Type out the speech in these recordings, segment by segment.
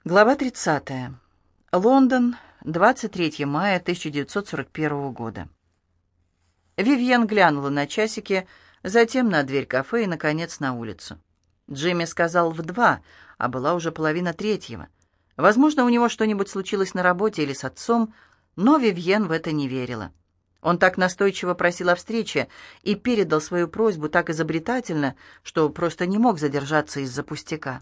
Глава 30. Лондон, 23 мая 1941 года. Вивьен глянула на часики, затем на дверь кафе и, наконец, на улицу. Джимми сказал в 2, а была уже 2:30. Возможно, у него что-нибудь случилось на работе или с отцом, но Вивьен в это не верила. Он так настойчиво просил о встрече и передал свою просьбу так изобретательно, что просто не мог задержаться из-за пустяка.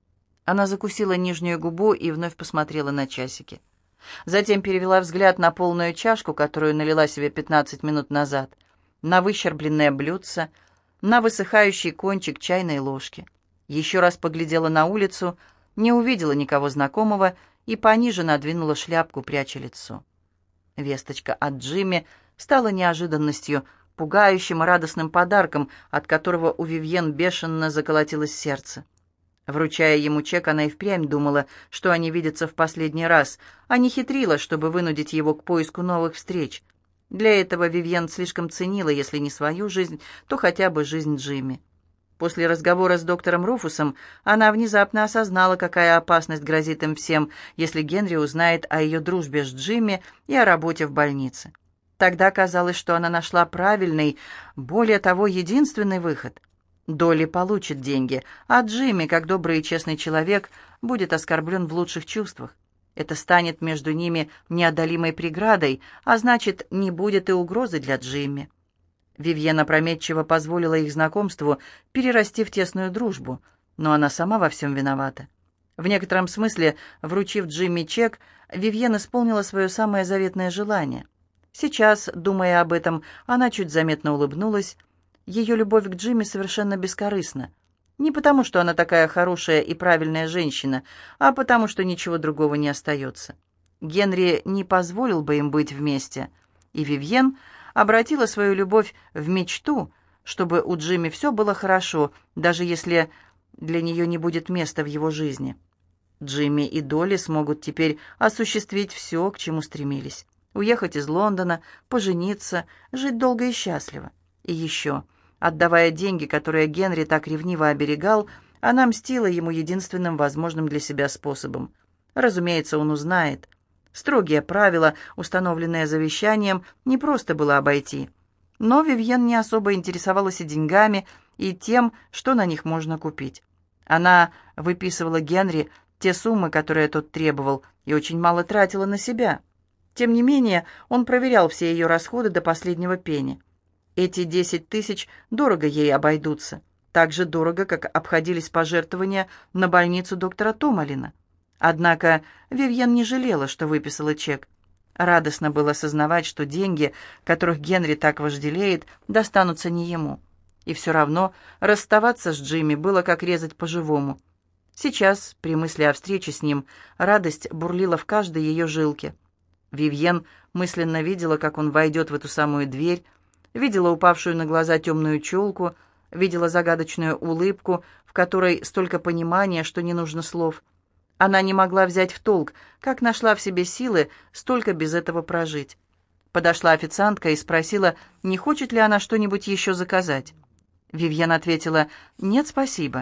Она закусила нижнюю губу и вновь посмотрела на часики. Затем перевела взгляд на полную чашку, которую налила себе 15 минут назад, на выщербленное блюдце, на высыхающий кончик чайной ложки. Еще раз поглядела на улицу, не увидела никого знакомого и пониже надвинула шляпку, пряча лицо. Весточка от Джимми стала неожиданностью, пугающим и радостным подарком, от которого у Вивьен бешено заколотилось сердце. Вручая ему чек, она и впрямь думала, что они видятся в последний раз, а не хитрила, чтобы вынудить его к поиску новых встреч. Для этого Вивьен слишком ценила, если не свою жизнь, то хотя бы жизнь Джимми. После разговора с доктором Руфусом она внезапно осознала, какая опасность грозит им всем, если Генри узнает о ее дружбе с Джимми и о работе в больнице. Тогда казалось, что она нашла правильный, более того, единственный выход. Долли получит деньги, а Джимми, как добрый и честный человек, будет оскорблен в лучших чувствах. Это станет между ними неодолимой преградой, а значит, не будет и угрозы для Джимми. Вивьен опрометчиво позволила их знакомству перерасти в тесную дружбу, но она сама во всем виновата. В некотором смысле, вручив Джимми чек, Вивьен исполнила свое самое заветное желание. Сейчас, думая об этом, она чуть заметно улыбнулась. Ее любовь к Джимми совершенно бескорыстна. Не потому, что она такая хорошая и правильная женщина, а потому, что ничего другого не остается. Генри не позволил бы им быть вместе, и Вивьен обратила свою любовь в мечту, чтобы у Джимми все было хорошо, даже если для нее не будет места в его жизни. Джимми и Долли смогут теперь осуществить все, к чему стремились. Уехать из Лондона, пожениться, жить долго и счастливо. И еще, отдавая деньги, которые Генри так ревниво оберегал, она мстила ему единственным возможным для себя способом. Разумеется, он узнает. Строгие правила, установленные завещанием, не просто было обойти. Но Вивьен не особо интересовалась и деньгами, и тем, что на них можно купить. Она выписывала Генри те суммы, которые тот требовал, и очень мало тратила на себя. Тем не менее, он проверял все ее расходы до последнего пенни. Эти 10 тысяч дорого ей обойдутся, так же дорого, как обходились пожертвования на больницу доктора Томалина. Однако Вивьен не жалела, что выписала чек. Радостно было осознавать, что деньги, которых Генри так вожделеет, достанутся не ему. И все равно расставаться с Джимми было как резать по-живому. Сейчас, при мысли о встрече с ним, радость бурлила в каждой ее жилке. Вивьен мысленно видела, как он войдет в эту самую дверь, видела упавшую на глаза темную челку, видела загадочную улыбку, в которой столько понимания, что не нужно слов. Она не могла взять в толк, как нашла в себе силы столько без этого прожить. Подошла официантка и спросила, не хочет ли она что-нибудь еще заказать. Вивьен ответила: «Нет, спасибо».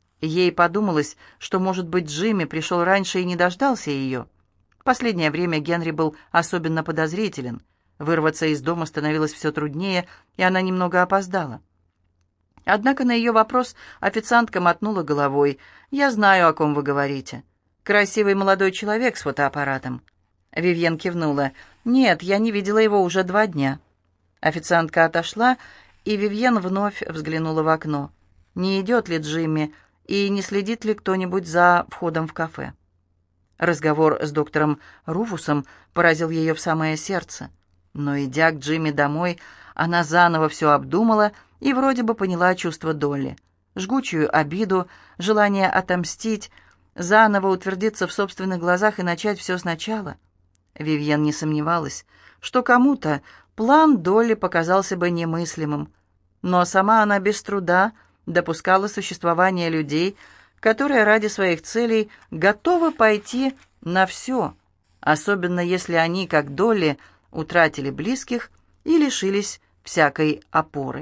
Ей подумалось, что, может быть, Джимми пришел раньше и не дождался ее. В последнее время Генри был особенно подозрителен. Вырваться из дома становилось все труднее, и она немного опоздала. Однако на ее вопрос официантка мотнула головой. «Я знаю, о ком вы говорите. Красивый молодой человек с фотоаппаратом». Вивьен кивнула. «Нет, я не видела его уже 2 дня». Официантка отошла, и Вивьен вновь взглянула в окно. Не идет ли Джимми, и не следит ли кто-нибудь за входом в кафе? Разговор с доктором Руфусом поразил ее в самое сердце. Но, идя к Джимми домой, она заново все обдумала и вроде бы поняла чувство Долли. Жгучую обиду, желание отомстить, заново утвердиться в собственных глазах и начать все сначала. Вивьен не сомневалась, что кому-то план Долли показался бы немыслимым. Но сама она без труда допускала существование людей, которые ради своих целей готовы пойти на все, особенно если они, как Долли, утратили близких и лишились всякой опоры.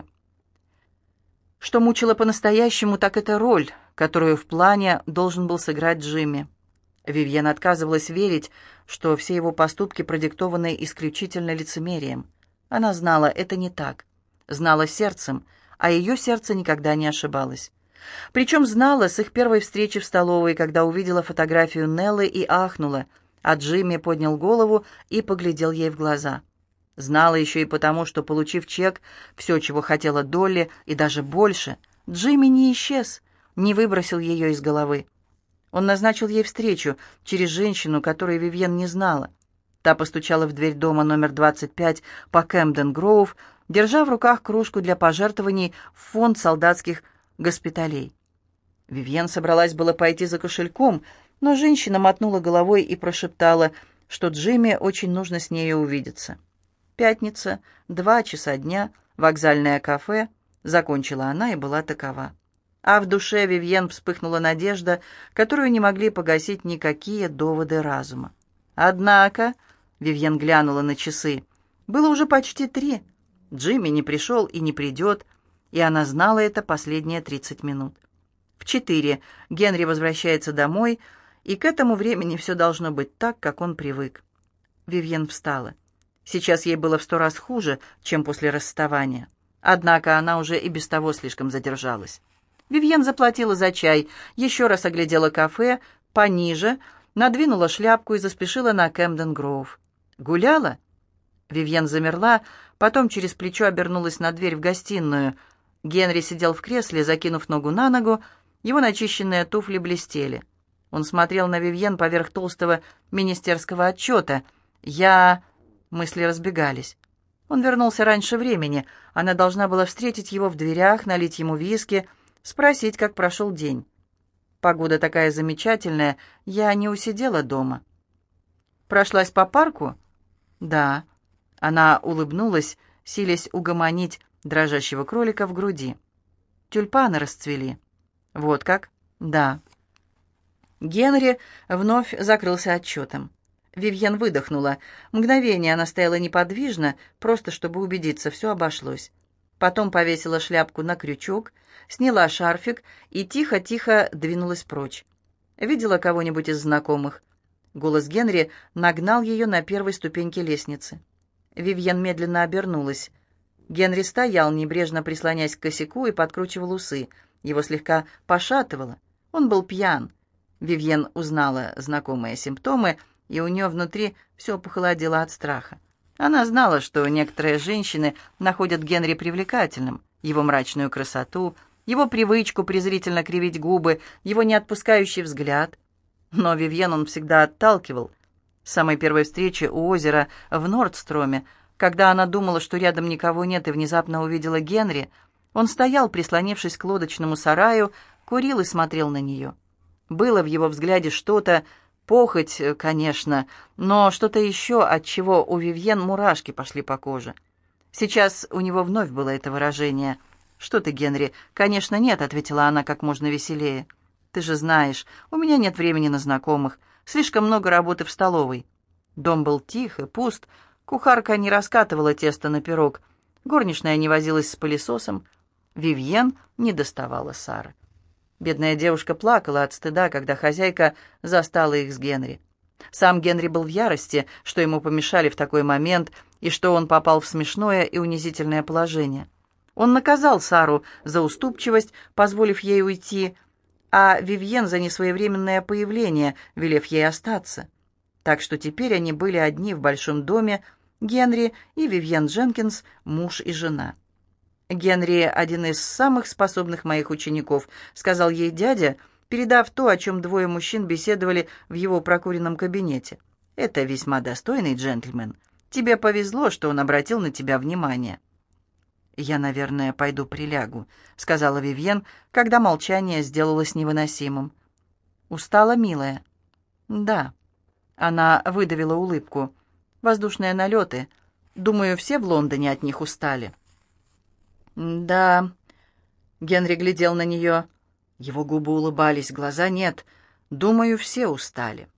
Что мучило по-настоящему, так это роль, которую в плане должен был сыграть Джимми. Вивьен отказывалась верить, что все его поступки продиктованы исключительно лицемерием. Она знала, это не так. Знала сердцем, а ее сердце никогда не ошибалось. Причем знала с их первой встречи в столовой, когда увидела фотографию Неллы и ахнула, а Джимми поднял голову и поглядел ей в глаза. Знала еще и потому, что, получив чек, все, чего хотела Долли, и даже больше, Джимми не исчез, не выбросил ее из головы. Он назначил ей встречу через женщину, которую Вивьен не знала. Та постучала в дверь дома номер 25 по Кэмден-Гроув, держа в руках кружку для пожертвований в фонд солдатских госпиталей. Вивьен собралась было пойти за кошельком, но женщина мотнула головой и прошептала, что Джимми очень нужно с нею увидеться. Пятница, 2 часа дня, вокзальное кафе, закончила она и была такова. А в душе Вивьен вспыхнула надежда, которую не могли погасить никакие доводы разума. Однако, Вивьен глянула на часы, было уже почти 3. Джимми не пришел и не придет, и она знала это последние 30 минут. В 4 Генри возвращается домой, и к этому времени все должно быть так, как он привык. Вивьен встала. Сейчас ей было в 100 раз хуже, чем после расставания. Однако она уже и без того слишком задержалась. Вивьен заплатила за чай, еще раз оглядела кафе, пониже, надвинула шляпку и заспешила на Кэмден-Гроув. «Гуляла?» Вивьен замерла, потом через плечо обернулась на дверь в гостиную. Генри сидел в кресле, закинув ногу на ногу, его начищенные туфли блестели. Он смотрел на Вивьен поверх толстого министерского отчета. Мысли разбегались. Он вернулся раньше времени. Она должна была встретить его в дверях, налить ему виски, спросить, как прошел день. «Погода такая замечательная, я не усидела дома». «Прошлась по парку?» «Да». Она улыбнулась, силясь угомонить дрожащего кролика в груди. «Тюльпаны расцвели». «Вот как?» «Да». Генри вновь закрылся отчетом. Вивьен выдохнула. Мгновение она стояла неподвижно, просто чтобы убедиться, все обошлось. Потом повесила шляпку на крючок, сняла шарфик и тихо-тихо двинулась прочь. Видела кого-нибудь из знакомых? Голос Генри нагнал ее на первой ступеньке лестницы. Вивьен медленно обернулась. Генри стоял, небрежно прислонясь к косяку, и подкручивал усы. Его слегка пошатывало. Он был пьян. Вивьен узнала знакомые симптомы, и у нее внутри все похолодело от страха. Она знала, что некоторые женщины находят Генри привлекательным, его мрачную красоту, его привычку презрительно кривить губы, его неотпускающий взгляд. Но Вивьен он всегда отталкивал. С самой первой встречи у озера в Нордстроме, когда она думала, что рядом никого нет, и внезапно увидела Генри, он стоял, прислонившись к лодочному сараю, курил и смотрел на нее. Было в его взгляде что-то, похоть, конечно, но что-то еще, от чего у Вивьен мурашки пошли по коже. Сейчас у него вновь было это выражение. «Что ты, Генри?» «Конечно, нет», — ответила она как можно веселее. «Ты же знаешь, у меня нет времени на знакомых. Слишком много работы в столовой». Дом был тих и пуст. Кухарка не раскатывала тесто на пирог. Горничная не возилась с пылесосом. Вивьен не доставала Сары. Бедная девушка плакала от стыда, когда хозяйка застала их с Генри. Сам Генри был в ярости, что ему помешали в такой момент, и что он попал в смешное и унизительное положение. Он наказал Сару за уступчивость, позволив ей уйти, а Вивьен за несвоевременное появление, велев ей остаться. Так что теперь они были одни в большом доме, Генри и Вивьен Дженкинс, муж и жена. «Генри — один из самых способных моих учеников», — сказал ей дядя, передав то, о чем двое мужчин беседовали в его прокуренном кабинете. «Это весьма достойный джентльмен. Тебе повезло, что он обратил на тебя внимание». «Я, наверное, пойду прилягу», — сказала Вивьен, когда молчание сделалось невыносимым. «Устала, милая?» «Да». Она выдавила улыбку. «Воздушные налеты. Думаю, все в Лондоне от них устали». «Да», — Генри глядел на нее. Его губы улыбались, глаза нет. «Думаю, все устали».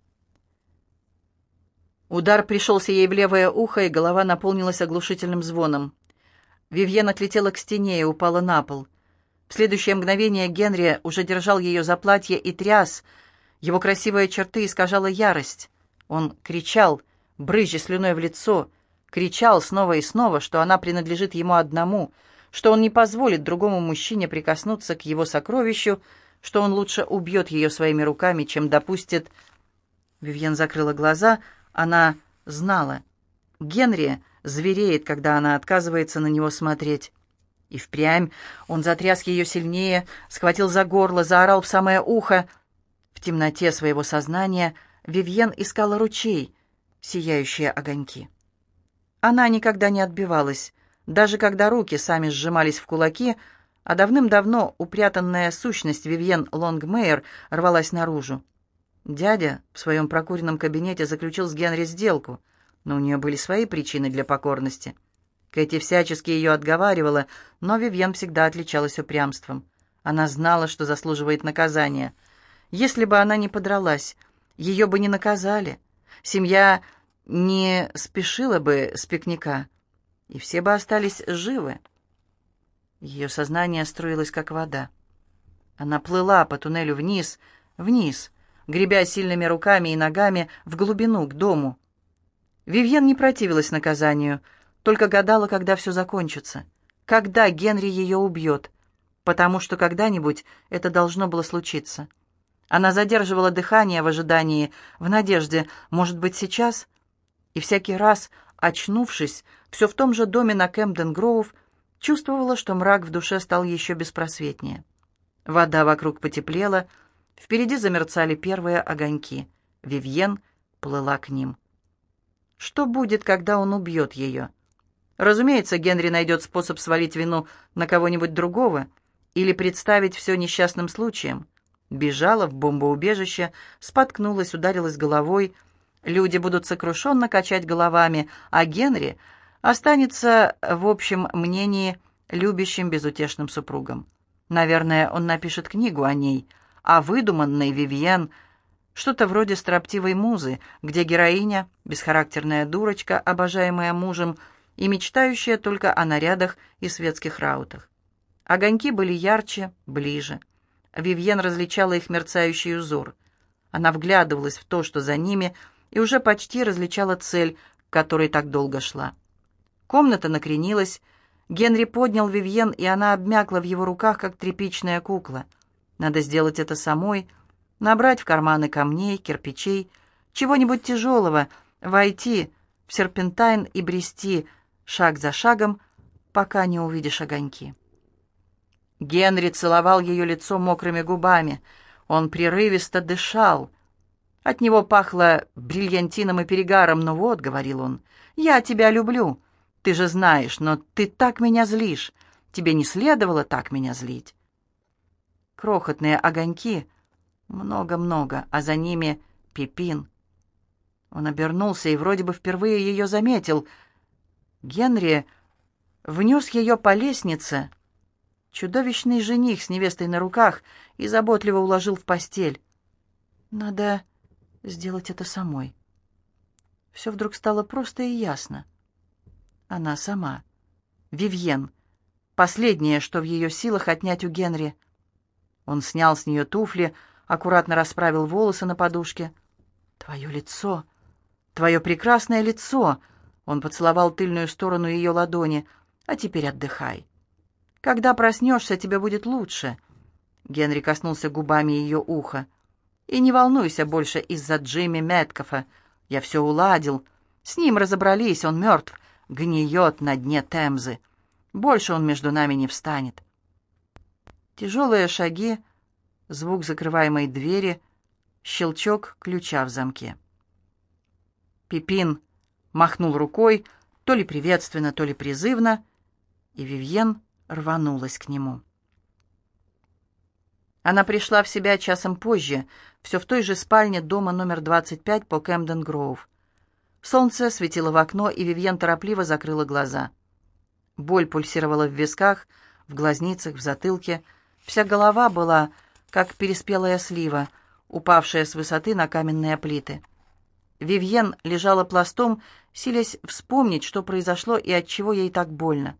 Удар пришелся ей в левое ухо, и голова наполнилась оглушительным звоном. Вивьен отлетела к стене и упала на пол. В следующее мгновение Генри уже держал ее за платье и тряс. Его красивые черты искажала ярость. Он кричал, брызжа слюной в лицо, кричал снова и снова, что она принадлежит ему одному, что он не позволит другому мужчине прикоснуться к его сокровищу, что он лучше убьет ее своими руками, чем допустит... Вивьен закрыла глаза. Она знала. Генри звереет, когда она отказывается на него смотреть. И впрямь он затряс ее сильнее, схватил за горло, заорал в самое ухо. В темноте своего сознания Вивьен искала ручей, сияющие огоньки. Она никогда не отбивалась, даже когда руки сами сжимались в кулаки, а давным-давно упрятанная сущность Вивьен Лонгмейер рвалась наружу. Дядя в своем прокуренном кабинете заключил с Генри сделку, но у нее были свои причины для покорности. Кэти всячески ее отговаривала, но Вивьен всегда отличалась упрямством. Она знала, что заслуживает наказания. Если бы она не подралась, ее бы не наказали. Семья не спешила бы с пикника, и все бы остались живы. Ее сознание струилось, как вода. Она плыла по туннелю вниз, вниз, гребя сильными руками и ногами в глубину, к дому. Вивьен не противилась наказанию, только гадала, когда все закончится, когда Генри ее убьет, потому что когда-нибудь это должно было случиться. Она задерживала дыхание в ожидании, в надежде, может быть, сейчас, и всякий раз, очнувшись, все в том же доме на Кэмден-Гроув, чувствовала, что мрак в душе стал еще беспросветнее. Вода вокруг потеплела, впереди замерцали первые огоньки. Вивьен плыла к ним. Что будет, когда он убьет ее? Разумеется, Генри найдет способ свалить вину на кого-нибудь другого или представить все несчастным случаем. Бежала в бомбоубежище, споткнулась, ударилась головой. Люди будут сокрушенно качать головами, а Генри останется, в общем мнении, любящим безутешным супругом. Наверное, он напишет книгу о ней, о выдуманной Вивьен, что-то вроде «Строптивой музы», где героиня, бесхарактерная дурочка, обожаемая мужем, и мечтающая только о нарядах и светских раутах. Огоньки были ярче, ближе. Вивьен различала их мерцающий узор. Она вглядывалась в то, что за ними, и уже почти различала цель, к которой так долго шла. Комната накренилась. Генри поднял Вивьен, и она обмякла в его руках, как тряпичная кукла. Надо сделать это самой, набрать в карманы камней, кирпичей, чего-нибудь тяжелого, войти в серпентайн и брести шаг за шагом, пока не увидишь огоньки. Генри целовал ее лицо мокрыми губами. Он прерывисто дышал. От него пахло бриллиантином и перегаром. «Ну вот», — говорил он, — «я тебя люблю. Ты же знаешь, но ты так меня злишь. Тебе не следовало так меня злить». Крохотные огоньки, много-много, а за ними Пипин. Он обернулся и вроде бы впервые ее заметил. Генри внес ее по лестнице, чудовищный жених с невестой на руках, и заботливо уложил в постель. Надо сделать это самой. Все вдруг стало просто и ясно. Она сама, Вивьен, последнее, что в ее силах отнять у Генри. Он снял с нее туфли, аккуратно расправил волосы на подушке. «Твое лицо, твое прекрасное лицо!» Он поцеловал тыльную сторону ее ладони. «А теперь отдыхай. Когда проснешься, тебе будет лучше». Генри коснулся губами ее уха. «И не волнуйся больше из-за Джимми Мэткофа. Я все уладил. С ним разобрались, он мертв, гниет на дне Темзы. Больше он между нами не встанет». Тяжелые шаги, звук закрываемой двери, щелчок ключа в замке. Пипин махнул рукой, то ли приветственно, то ли призывно, и Вивьен рванулась к нему. Она пришла в себя часом позже, все в той же спальне дома номер 25 по Кэмден-Гроув. Солнце светило в окно, и Вивьен торопливо закрыла глаза. Боль пульсировала в висках, в глазницах, в затылке. Вся голова была, как переспелая слива, упавшая с высоты на каменные плиты. Вивьен лежала пластом, силясь вспомнить, что произошло и отчего ей так больно.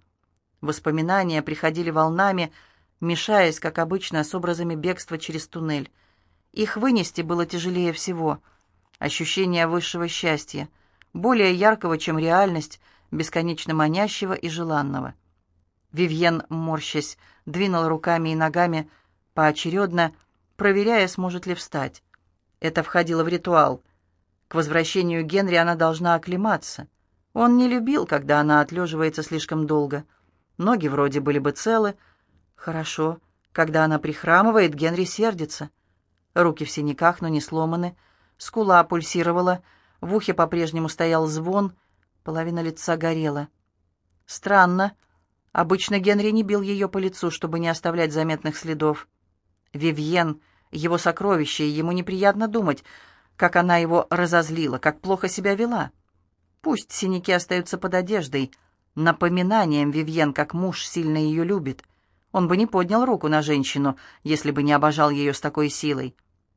Воспоминания приходили волнами, мешаясь, как обычно, с образами бегства через туннель. Их вынести было тяжелее всего. Ощущение высшего счастья, более яркого, чем реальность, бесконечно манящего и желанного. Вивьен, морщась, двинула руками и ногами поочередно, проверяя, сможет ли встать. Это входило в ритуал. К возвращению Генри она должна оклематься. Он не любил, когда она отлеживается слишком долго. Ноги вроде были бы целы. Хорошо. Когда она прихрамывает, Генри сердится. Руки в синяках, но не сломаны. Скула пульсировала. В ухе по-прежнему стоял звон. Половина лица горела. Странно. Обычно Генри не бил ее по лицу, чтобы не оставлять заметных следов. Вивьен, его сокровище, и ему неприятно думать, как она его разозлила, как плохо себя вела. Пусть синяки остаются под одеждой, напоминанием Вивьен, как муж сильно ее любит. Он бы не поднял руку на женщину, если бы не обожал ее с такой силой.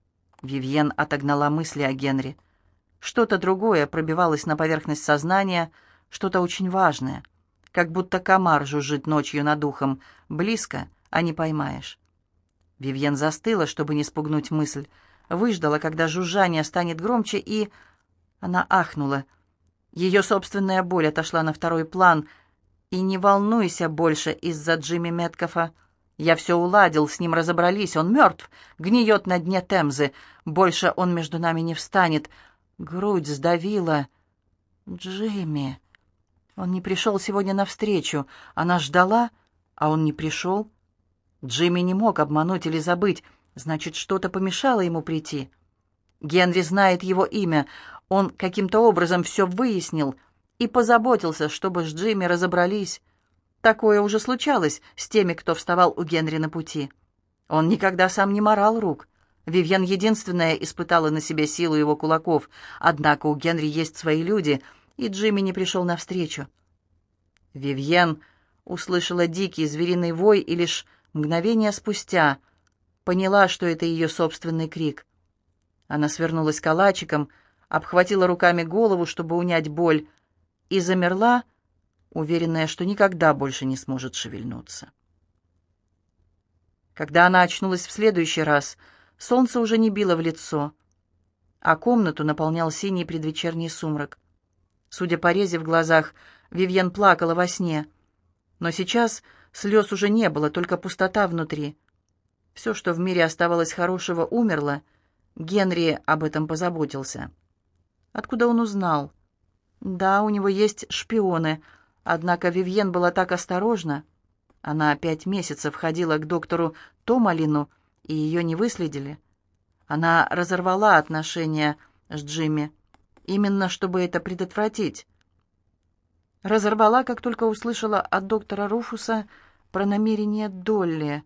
Вивьен отогнала мысли о Генри. Что-то другое пробивалось на поверхность сознания, что-то очень важное. Как будто комар жужжит ночью над ухом. Близко, а не поймаешь. Вивьен застыла, чтобы не спугнуть мысль. Выждала, когда жужжание станет громче, и... Она ахнула. Ее собственная боль отошла на второй план. И не волнуйся больше из-за Джимми Меткалфа. Я все уладил, с ним разобрались. Он мертв, гниет на дне Темзы. Больше он между нами не встанет. Грудь сдавила. Джимми... Он не пришел сегодня навстречу. Она ждала, а он не пришел. Джимми не мог обмануть или забыть. Значит, что-то помешало ему прийти. Генри знает его имя. Он каким-то образом все выяснил и позаботился, чтобы с Джимми разобрались. Такое уже случалось с теми, кто вставал у Генри на пути. Он никогда сам не морал рук. Вивьен единственная испытала на себе силу его кулаков. Однако у Генри есть свои люди — и Джимми не пришел навстречу. Вивьен услышала дикий звериный вой и лишь мгновение спустя поняла, что это ее собственный крик. Она свернулась калачиком, обхватила руками голову, чтобы унять боль, и замерла, уверенная, что никогда больше не сможет шевельнуться. Когда она очнулась в следующий раз, солнце уже не било в лицо, а комнату наполнял синий предвечерний сумрак. Судя по резе в глазах, Вивьен плакала во сне. Но сейчас слез уже не было, только пустота внутри. Все, что в мире оставалось хорошего, умерло. Генри об этом позаботился. Откуда он узнал? Да, у него есть шпионы. Однако Вивьен была так осторожна. Она 5 месяцев ходила к доктору Томалину, и ее не выследили. Она разорвала отношения с Джимми. Именно чтобы это предотвратить. Разорвала, как только услышала от доктора Руфуса про намерение Долли.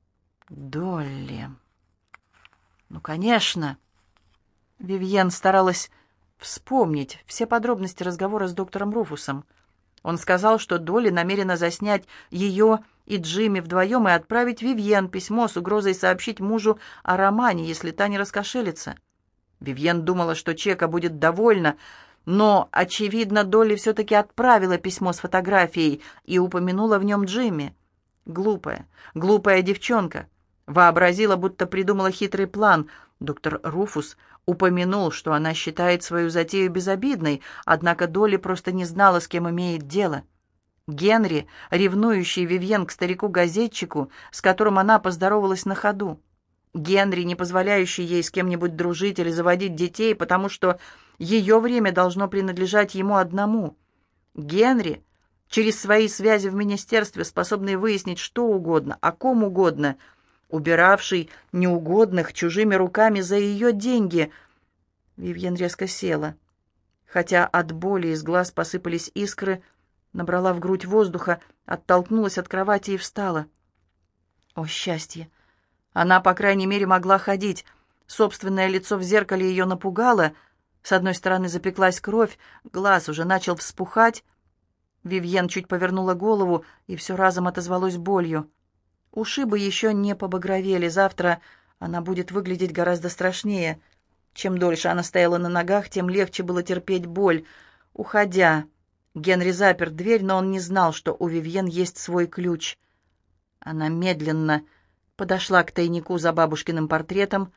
Долли. Ну, конечно. Вивьен старалась вспомнить все подробности разговора с доктором Руфусом. Он сказал, что Долли намерена заснять ее и Джимми вдвоем и отправить Вивьен письмо с угрозой сообщить мужу о романе, если та не раскошелится. Вивьен думала, что чека будет довольна, но, очевидно, Долли все-таки отправила письмо с фотографией и упомянула в нем Джимми. Глупая, глупая девчонка. Вообразила, будто придумала хитрый план. Доктор Руфус упомянул, что она считает свою затею безобидной, однако Долли просто не знала, с кем имеет дело. Генри, ревнующий Вивьен к старику-газетчику, с которым она поздоровалась на ходу. Генри, не позволяющий ей с кем-нибудь дружить или заводить детей, потому что ее время должно принадлежать ему одному. Генри, через свои связи в министерстве, способный выяснить что угодно, о ком угодно, убиравший неугодных чужими руками за ее деньги. Вивьен резко села. Хотя от боли из глаз посыпались искры, набрала в грудь воздуха, оттолкнулась от кровати и встала. О, счастье! Она, по крайней мере, могла ходить. Собственное лицо в зеркале ее напугало. С одной стороны запеклась кровь, глаз уже начал вспухать. Вивьен чуть повернула голову, и все разом отозвалось болью. Ушибы еще не побагровели. Завтра она будет выглядеть гораздо страшнее. Чем дольше она стояла на ногах, тем легче было терпеть боль. Уходя, Генри запер дверь, но он не знал, что у Вивьен есть свой ключ. Она медленно подошла к тайнику за бабушкиным портретом,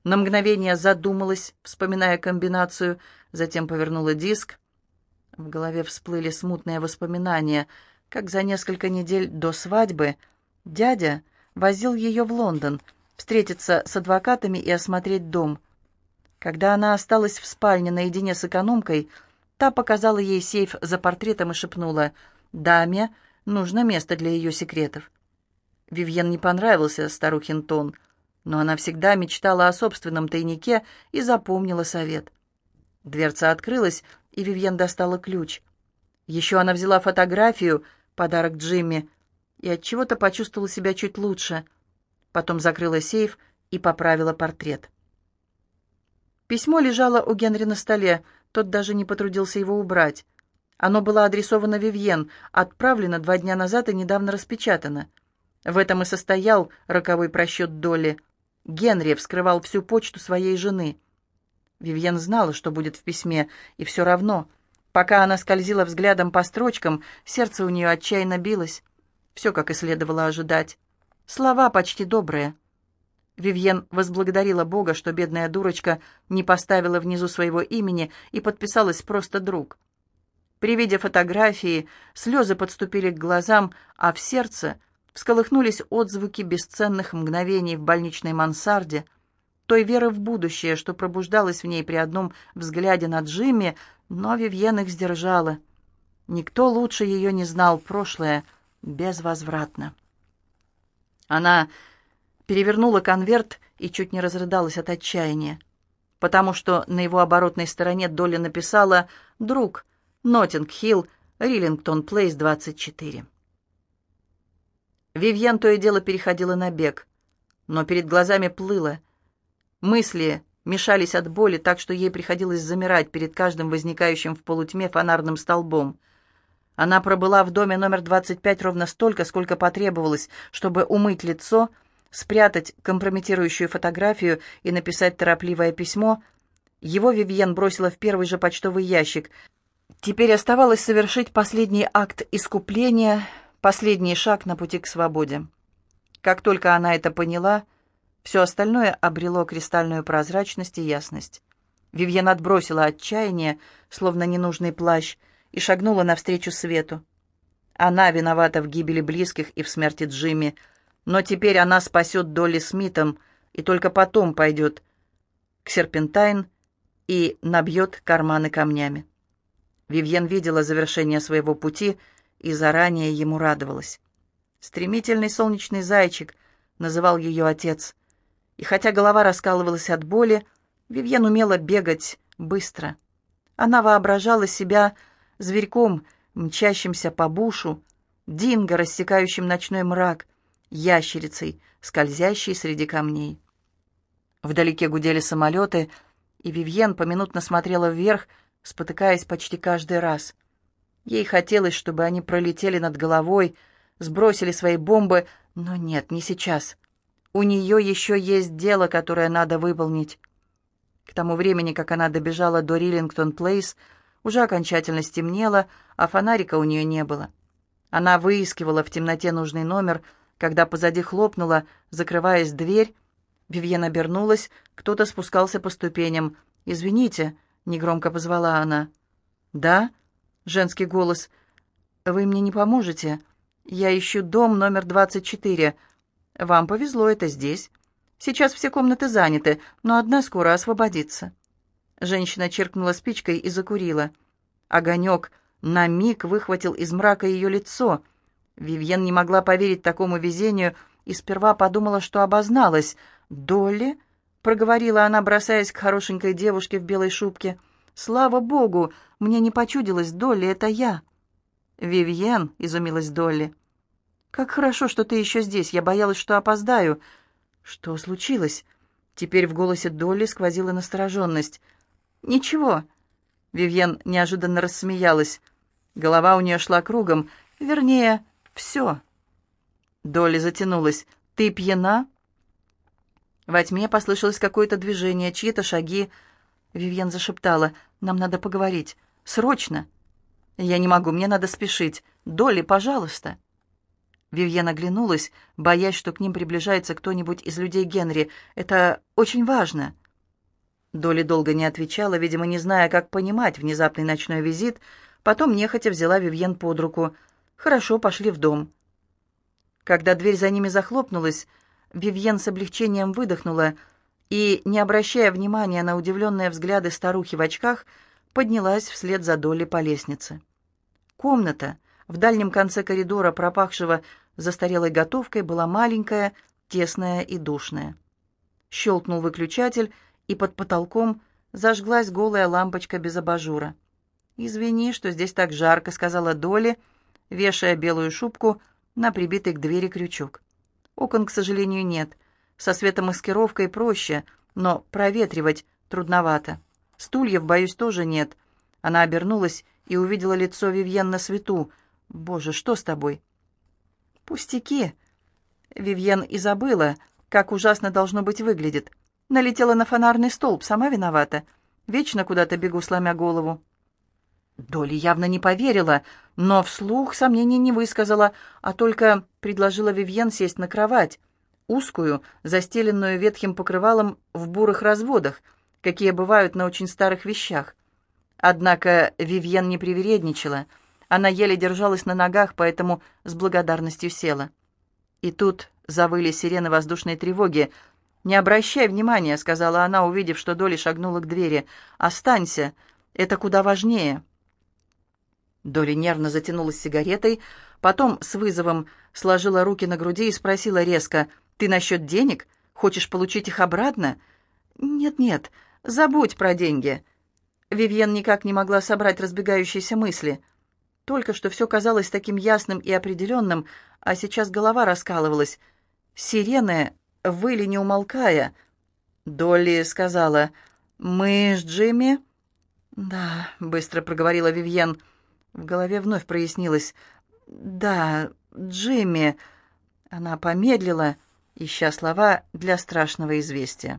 На мгновение задумалась, вспоминая комбинацию, затем повернула диск. В голове всплыли смутные воспоминания, как за несколько недель до свадьбы дядя возил ее в Лондон встретиться с адвокатами и осмотреть дом. Когда она осталась в спальне наедине с экономкой, та показала ей сейф за портретом и шепнула: «Даме нужно место для ее секретов». Вивьен не понравился старухин тон, но она всегда мечтала о собственном тайнике и запомнила совет. Дверца открылась, и Вивьен достала ключ. Еще она взяла фотографию, подарок Джимми, и отчего-то почувствовала себя чуть лучше. Потом закрыла сейф и поправила портрет. Письмо лежало у Генри на столе, тот даже не потрудился его убрать. Оно было адресовано Вивьен, отправлено 2 дня назад и недавно распечатано. В этом и состоял роковой просчет Долли. Генри вскрывал всю почту своей жены. Вивьен знала, что будет в письме, и все равно, пока она скользила взглядом по строчкам, сердце у нее отчаянно билось. Все, как и следовало ожидать. Слова почти добрые. Вивьен возблагодарила Бога, что бедная дурочка не поставила внизу своего имени и подписалась просто «друг». При виде фотографии слезы подступили к глазам, а в сердце всколыхнулись отзвуки бесценных мгновений в больничной мансарде, той веры в будущее, что пробуждалась в ней при одном взгляде на Джимми, но Вивьен их сдержала. Никто лучше ее не знал прошлое безвозвратно. Она перевернула конверт и чуть не разрыдалась от отчаяния, потому что на его оборотной стороне Долли написала «Друг, Ноттинг-Хилл, Риллингтон-Плейс, 24». Вивьен то и дело переходила на бег, но перед глазами плыло. Мысли мешались от боли, так что ей приходилось замирать перед каждым возникающим в полутьме фонарным столбом. Она пробыла в доме номер 25 ровно столько, сколько потребовалось, чтобы умыть лицо, спрятать компрометирующую фотографию и написать торопливое письмо. Его Вивьен бросила в первый же почтовый ящик. Теперь оставалось совершить последний акт искупления, последний шаг на пути к свободе. Как только она это поняла, все остальное обрело кристальную прозрачность и ясность. Вивьен отбросила отчаяние, словно ненужный плащ, и шагнула навстречу свету. Она виновата в гибели близких и в смерти Джимми, но теперь она спасет Долли Смитом и только потом пойдет к Серпентайн и набьет карманы камнями. Вивьен видела завершение своего пути и заранее ему радовалась. «Стремительный солнечный зайчик», — называл ее отец. И хотя голова раскалывалась от боли, Вивьен умела бегать быстро. Она воображала себя зверьком, мчащимся по бушу, динго, рассекающим ночной мрак, ящерицей, скользящей среди камней. Вдалеке гудели самолеты, и Вивьен поминутно смотрела вверх, спотыкаясь почти каждый раз. Ей хотелось, чтобы они пролетели над головой, сбросили свои бомбы, но нет, не сейчас. У нее еще есть дело, которое надо выполнить. К тому времени, как она добежала до Риллингтон-Плейс, уже окончательно стемнело, а фонарика у нее не было. Она выискивала в темноте нужный номер, когда позади хлопнула, закрываясь дверь. Вивьен обернулась, кто-то спускался по ступеням. «Извините», — негромко позвала она. «Да?» — женский голос. «Вы мне не поможете? Я ищу дом номер 24. Вам повезло, это здесь. Сейчас все комнаты заняты, но одна скоро освободится». Женщина чиркнула спичкой и закурила. Огонек на миг выхватил из мрака ее лицо. Вивьен не могла поверить такому везению и сперва подумала, что обозналась. «Долли?» — проговорила она, бросаясь к хорошенькой девушке в белой шубке. «Слава Богу! Мне не почудилось, Долли, это я!» «Вивьен!» — изумилась Долли. «Как хорошо, что ты еще здесь. Я боялась, что опоздаю». «Что случилось?» Теперь в голосе Долли сквозила настороженность. «Ничего». Вивьен неожиданно рассмеялась. Голова у нее шла кругом. Вернее, все. Долли затянулась. «Ты пьяна?» Во тьме послышалось какое-то движение, чьи-то шаги. Вивьен зашептала. «Нам надо поговорить. Срочно!» «Я не могу, мне надо спешить. Долли, пожалуйста!» Вивьен оглянулась, боясь, что к ним приближается кто-нибудь из людей Генри. «Это очень важно». Долли долго не отвечала, видимо, не зная, как понимать внезапный ночной визит, потом нехотя взяла Вивьен под руку. «Хорошо, пошли в дом». Когда дверь за ними захлопнулась, Вивьен с облегчением выдохнула и, не обращая внимания на удивленные взгляды старухи в очках, поднялась вслед за Долли по лестнице. Комната в дальнем конце коридора, пропахшего застарелой готовкой, была маленькая, тесная и душная. Щелкнул выключатель, и под потолком зажглась голая лампочка без абажура. «Извини, что здесь так жарко», — сказала Долли, вешая белую шубку на прибитый к двери крючок. «Окон, к сожалению, нет. Со светомаскировкой проще, но проветривать трудновато. Стульев, боюсь, тоже нет». Она обернулась и увидела лицо Вивьен на свету. «Боже, что с тобой?» «Пустяки». Вивьен и забыла, как ужасно должно быть выглядит. Налетела на фонарный столб, сама виновата. Вечно куда-то бегу, сломя голову. Долли явно не поверила, но вслух сомнений не высказала, а только предложила Вивьен сесть на кровать, узкую, застеленную ветхим покрывалом в бурых разводах, какие бывают на очень старых вещах. Однако Вивьен не привередничала. Она еле держалась на ногах, поэтому с благодарностью села. И тут завыли сирены воздушной тревоги. «Не обращай внимания», — сказала она, увидев, что Долли шагнула к двери. «Останься, это куда важнее». Долли нервно затянулась сигаретой, потом с вызовом сложила руки на груди и спросила резко: «Ты насчет денег? Хочешь получить их обратно?» «Нет-нет, забудь про деньги». Вивьен никак не могла собрать разбегающиеся мысли. Только что все казалось таким ясным и определенным, а сейчас голова раскалывалась. Сирены выли, не умолкая. Долли сказала: «Мы с Джимми?» «Да», — быстро проговорила Вивьен. В голове вновь прояснилось. «Да, Джимми». Она помедлила, ища слова для страшного известия.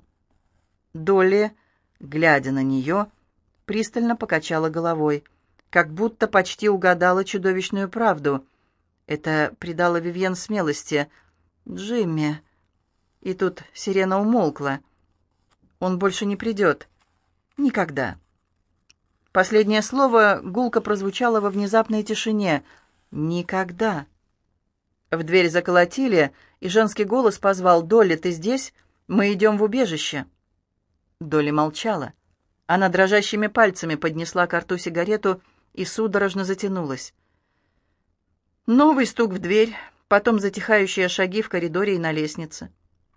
Долли, глядя на нее, пристально покачала головой, как будто почти угадала чудовищную правду. Это придало Вивьен смелости. «Джимми...» И тут сирена умолкла. «Он больше не придет. Никогда». Последнее слово гулко прозвучало во внезапной тишине. «Никогда». В дверь заколотили, и женский голос позвал: «Долли, ты здесь? Мы идем в убежище». Долли молчала. Она дрожащими пальцами поднесла к рту сигарету и судорожно затянулась. Новый стук в дверь, потом затихающие шаги в коридоре и на лестнице.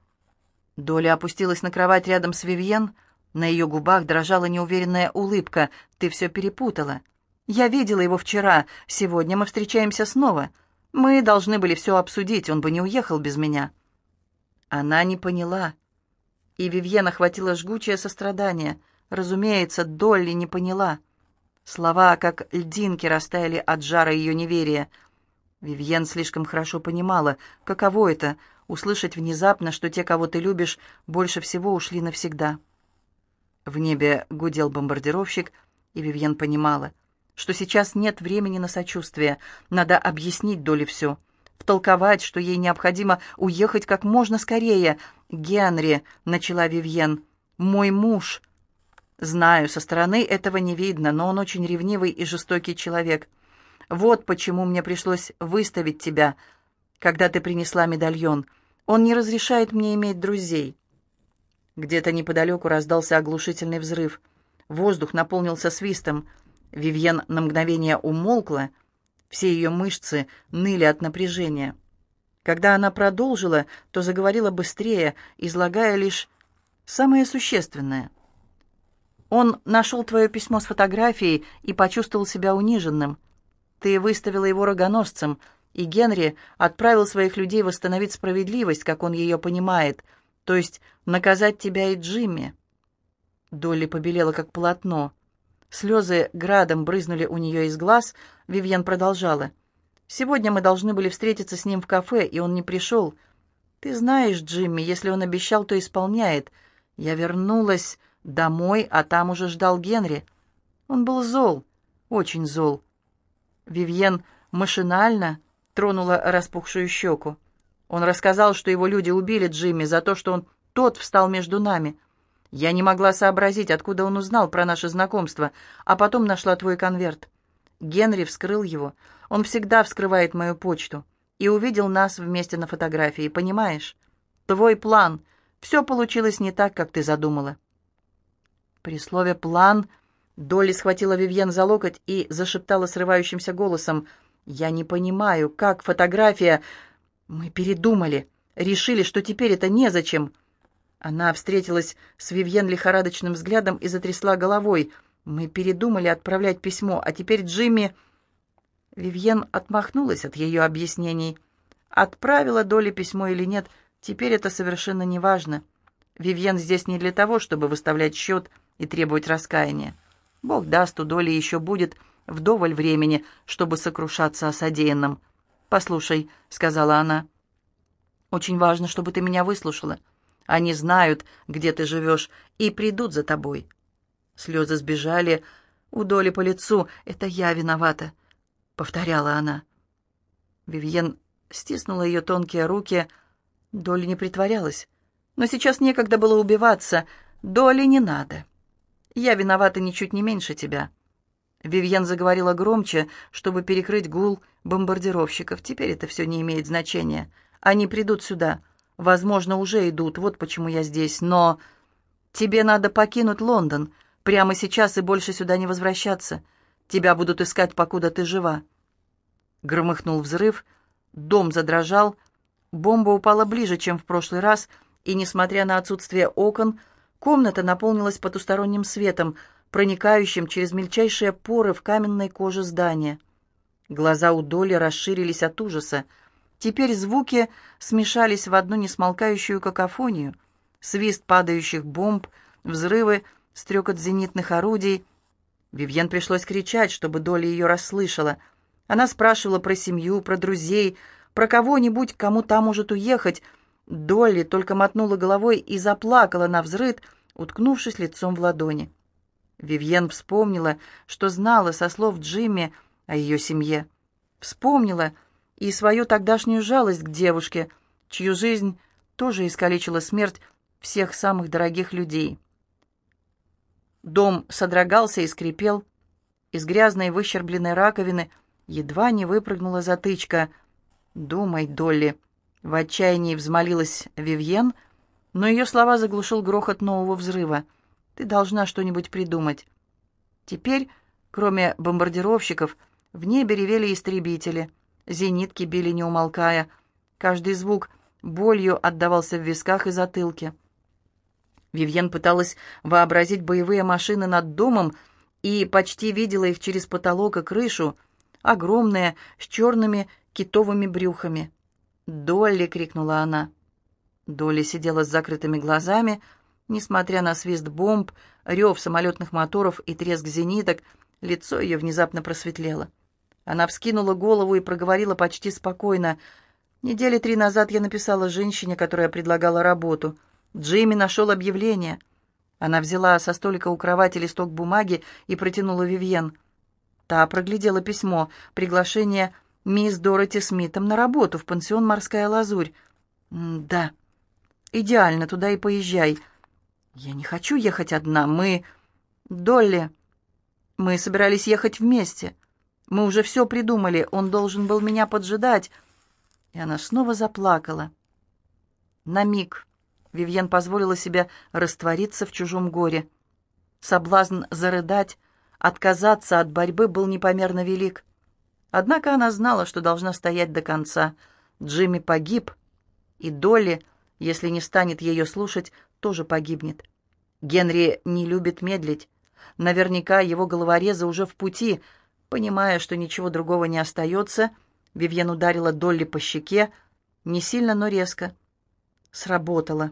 Долли опустилась на кровать рядом с Вивьен. На ее губах дрожала неуверенная улыбка. «Ты все перепутала. Я видела его вчера. Сегодня мы встречаемся снова. Мы должны были все обсудить, он бы не уехал без меня». Она не поняла. И Вивьен охватило жгучее сострадание. Разумеется, Долли не поняла. Слова, как льдинки, растаяли от жара ее неверия. Вивьен слишком хорошо понимала, каково это — услышать внезапно, что те, кого ты любишь, больше всего ушли навсегда. В небе гудел бомбардировщик, и Вивьен понимала, что сейчас нет времени на сочувствие. Надо объяснить Долли все, втолковать, что ей необходимо уехать как можно скорее. «Генри», — начала Вивьен, — «мой муж». «Знаю, со стороны этого не видно, но он очень ревнивый и жестокий человек. Вот почему мне пришлось выставить тебя, когда ты принесла медальон. Он не разрешает мне иметь друзей». Где-то неподалеку раздался оглушительный взрыв. Воздух наполнился свистом. Вивьен на мгновение умолкла. Все ее мышцы ныли от напряжения. Когда она продолжила, то заговорила быстрее, излагая лишь самое существенное. «Он нашел твое письмо с фотографией и почувствовал себя униженным. Ты выставила его рогоносцем, и Генри отправил своих людей восстановить справедливость, как он ее понимает, то есть наказать тебя и Джимми». Долли побелела, как полотно. Слезы градом брызнули у нее из глаз. Вивьен продолжала: «Сегодня мы должны были встретиться с ним в кафе, и он не пришел. Ты знаешь, Джимми, если он обещал, то исполняет. Я вернулась домой, а там уже ждал Генри. Он был зол, очень зол». Вивьен машинально тронула распухшую щеку. «Он рассказал, что его люди убили Джимми за то, что тот встал между нами. Я не могла сообразить, откуда он узнал про наше знакомство, а потом нашла твой конверт. Генри вскрыл его. Он всегда вскрывает мою почту. И увидел нас вместе на фотографии, понимаешь? Твой план. Все получилось не так, как ты задумала». При слове «план» Долли схватила Вивьен за локоть и зашептала срывающимся голосом: «Я не понимаю, как фотография...» «Мы передумали, решили, что теперь это незачем». Она встретилась с Вивьен лихорадочным взглядом и затрясла головой. «Мы передумали отправлять письмо, а теперь Джимми...» Вивьен отмахнулась от ее объяснений. Отправила Долли письмо или нет, теперь это совершенно неважно. Вивьен здесь не для того, чтобы выставлять счет и требовать раскаяния. Бог даст, у Долли еще будет вдоволь времени, чтобы сокрушаться о содеянном. «Послушай», — сказала она, — «очень важно, чтобы ты меня выслушала. Они знают, где ты живешь, и придут за тобой». Слезы сбежали у Долли по лицу. «Это я виновата», — повторяла она. Вивьен стиснула ее тонкие руки. Долли не притворялась. «Но сейчас некогда было убиваться. Долли, не надо. Я виновата ничуть не меньше тебя». Вивьен заговорила громче, чтобы перекрыть гул бомбардировщиков. «Теперь это все не имеет значения. Они придут сюда. Возможно, уже идут. Вот почему я здесь. Но тебе надо покинуть Лондон. Прямо сейчас и больше сюда не возвращаться. Тебя будут искать, покуда ты жива». Громыхнул взрыв. Дом задрожал. Бомба упала ближе, чем в прошлый раз, и, несмотря на отсутствие окон, комната наполнилась потусторонним светом, проникающим через мельчайшие поры в каменной коже здания. Глаза у Долли расширились от ужаса. Теперь звуки смешались в одну несмолкающую какофонию. Свист падающих бомб, взрывы, стрекот зенитных орудий. Вивьен пришлось кричать, чтобы Долли ее расслышала. Она спрашивала про семью, про друзей, про кого-нибудь, кому та может уехать. Долли только мотнула головой и заплакала навзрыд, уткнувшись лицом в ладони. Вивьен вспомнила, что знала со слов Джимми о ее семье. Вспомнила и свою тогдашнюю жалость к девушке, чью жизнь тоже искалечила смерть всех самых дорогих людей. Дом содрогался и скрипел. Из грязной выщербленной раковины едва не выпрыгнула затычка. «Думай, Долли», — в отчаянии взмолилась Вивьен, но ее слова заглушил грохот нового взрыва. «Ты должна что-нибудь придумать». Теперь, кроме бомбардировщиков, в небе ревели истребители. Зенитки били не умолкая. Каждый звук болью отдавался в висках и затылке. Вивьен пыталась вообразить боевые машины над домом и почти видела их через потолок и крышу, огромные, с черными китовыми брюхами. «Долли!» — крикнула она. Долли сидела с закрытыми глазами. Несмотря на свист бомб, рев самолетных моторов и треск зениток, лицо ее внезапно просветлело. Она вскинула голову и проговорила почти спокойно. «Недели 3 назад я написала женщине, которая предлагала работу. Джимми нашел объявление». Она взяла со столика у кровати листок бумаги и протянула Вивьен. Та проглядела письмо, приглашение мисс Дороти Смитом на работу в пансион «Морская лазурь». «Да, идеально, туда и поезжай». «Я не хочу ехать одна. Долли, мы собирались ехать вместе. Мы уже все придумали. Он должен был меня поджидать». И она снова заплакала. На миг Вивьен позволила себе раствориться в чужом горе. Соблазн зарыдать, отказаться от борьбы был непомерно велик. Однако она знала, что должна стоять до конца. Джимми погиб, и Долли, если не станет ее слушать, тоже погибнет. Генри не любит медлить. Наверняка его головорезы уже в пути. Понимая, что ничего другого не остается, Вивьен ударила Долли по щеке, не сильно, но резко. Сработало.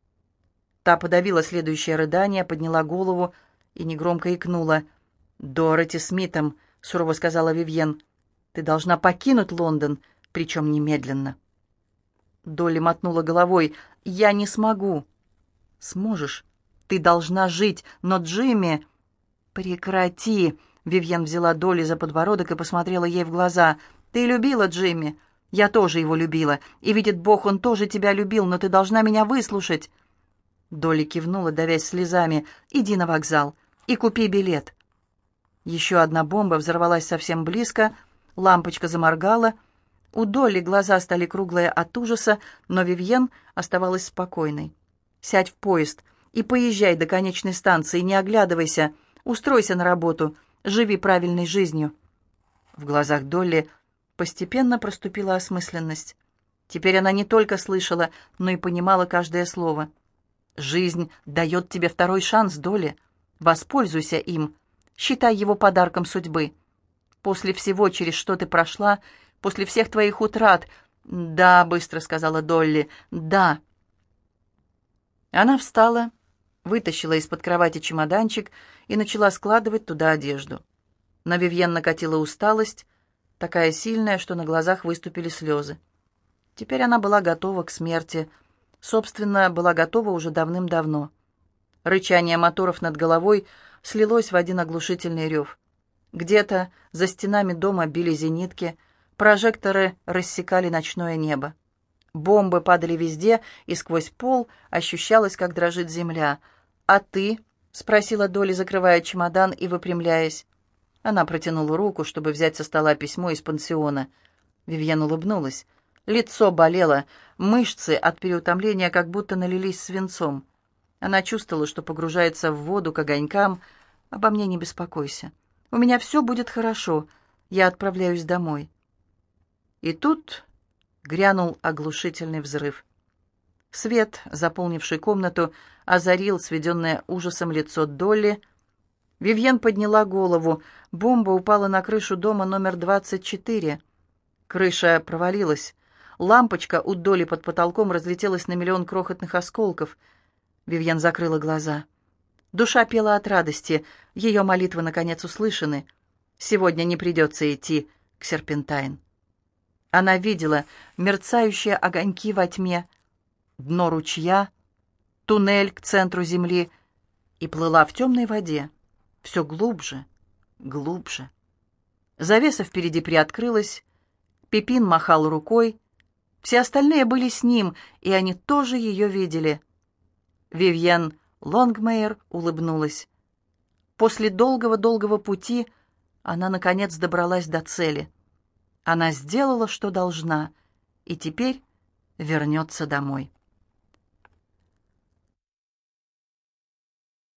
Та подавила следующее рыдание, подняла голову и негромко икнула. «Дороти Смитом», — сурово сказала Вивьен, — «ты должна покинуть Лондон, причем немедленно». Долли мотнула головой. «Я не смогу». «Сможешь. Ты должна жить, но Джимми...» «Прекрати!» — Вивьен взяла Долли за подбородок и посмотрела ей в глаза. «Ты любила Джимми. Я тоже его любила, и, видит Бог, он тоже тебя любил, но ты должна меня выслушать». Долли кивнула, давясь слезами. «Иди на вокзал и купи билет». Еще одна бомба взорвалась совсем близко, лампочка заморгала. У Долли глаза стали круглые от ужаса, но Вивьен оставалась спокойной. «Сядь в поезд и поезжай до конечной станции, не оглядывайся, устройся на работу, живи правильной жизнью». В глазах Долли постепенно проступила осмысленность. Теперь она не только слышала, но и понимала каждое слово. «Жизнь дает тебе второй шанс, Долли. Воспользуйся им. Считай его подарком судьбы. После всего, через что ты прошла, после всех твоих утрат...» «Да», — быстро сказала Долли, — «да». Она встала, вытащила из-под кровати чемоданчик и начала складывать туда одежду. На Вивьен накатила усталость, такая сильная, что на глазах выступили слезы. Теперь она была готова к смерти. Собственно, была готова уже давным-давно. Рычание моторов над головой слилось в один оглушительный рев. Где-то за стенами дома били зенитки, прожекторы рассекали ночное небо. Бомбы падали везде, и сквозь пол ощущалось, как дрожит земля. «А ты?» — спросила Долли, закрывая чемодан и выпрямляясь. Она протянула руку, чтобы взять со стола письмо из пансиона. Вивьен улыбнулась. Лицо болело, мышцы от переутомления как будто налились свинцом. Она чувствовала, что погружается в воду к огонькам. «Обо мне не беспокойся. У меня все будет хорошо. Я отправляюсь домой». И тут грянул оглушительный взрыв. Свет, заполнивший комнату, озарил сведенное ужасом лицо Долли. Вивьен подняла голову. Бомба упала на крышу дома номер 24. Крыша провалилась. Лампочка у Долли под потолком разлетелась на миллион крохотных осколков. Вивьен закрыла глаза. Душа пела от радости. Ее молитвы, наконец, услышаны. Сегодня не придется идти к Серпентайн. Она видела мерцающие огоньки во тьме, дно ручья, туннель к центру земли и плыла в темной воде, все глубже, глубже. Завеса впереди приоткрылась, Пипин махал рукой, все остальные были с ним, и они тоже ее видели. Вивьен Лонгмейер улыбнулась. После долгого-долгого пути она, наконец, добралась до цели. Она сделала, что должна, и теперь вернется домой.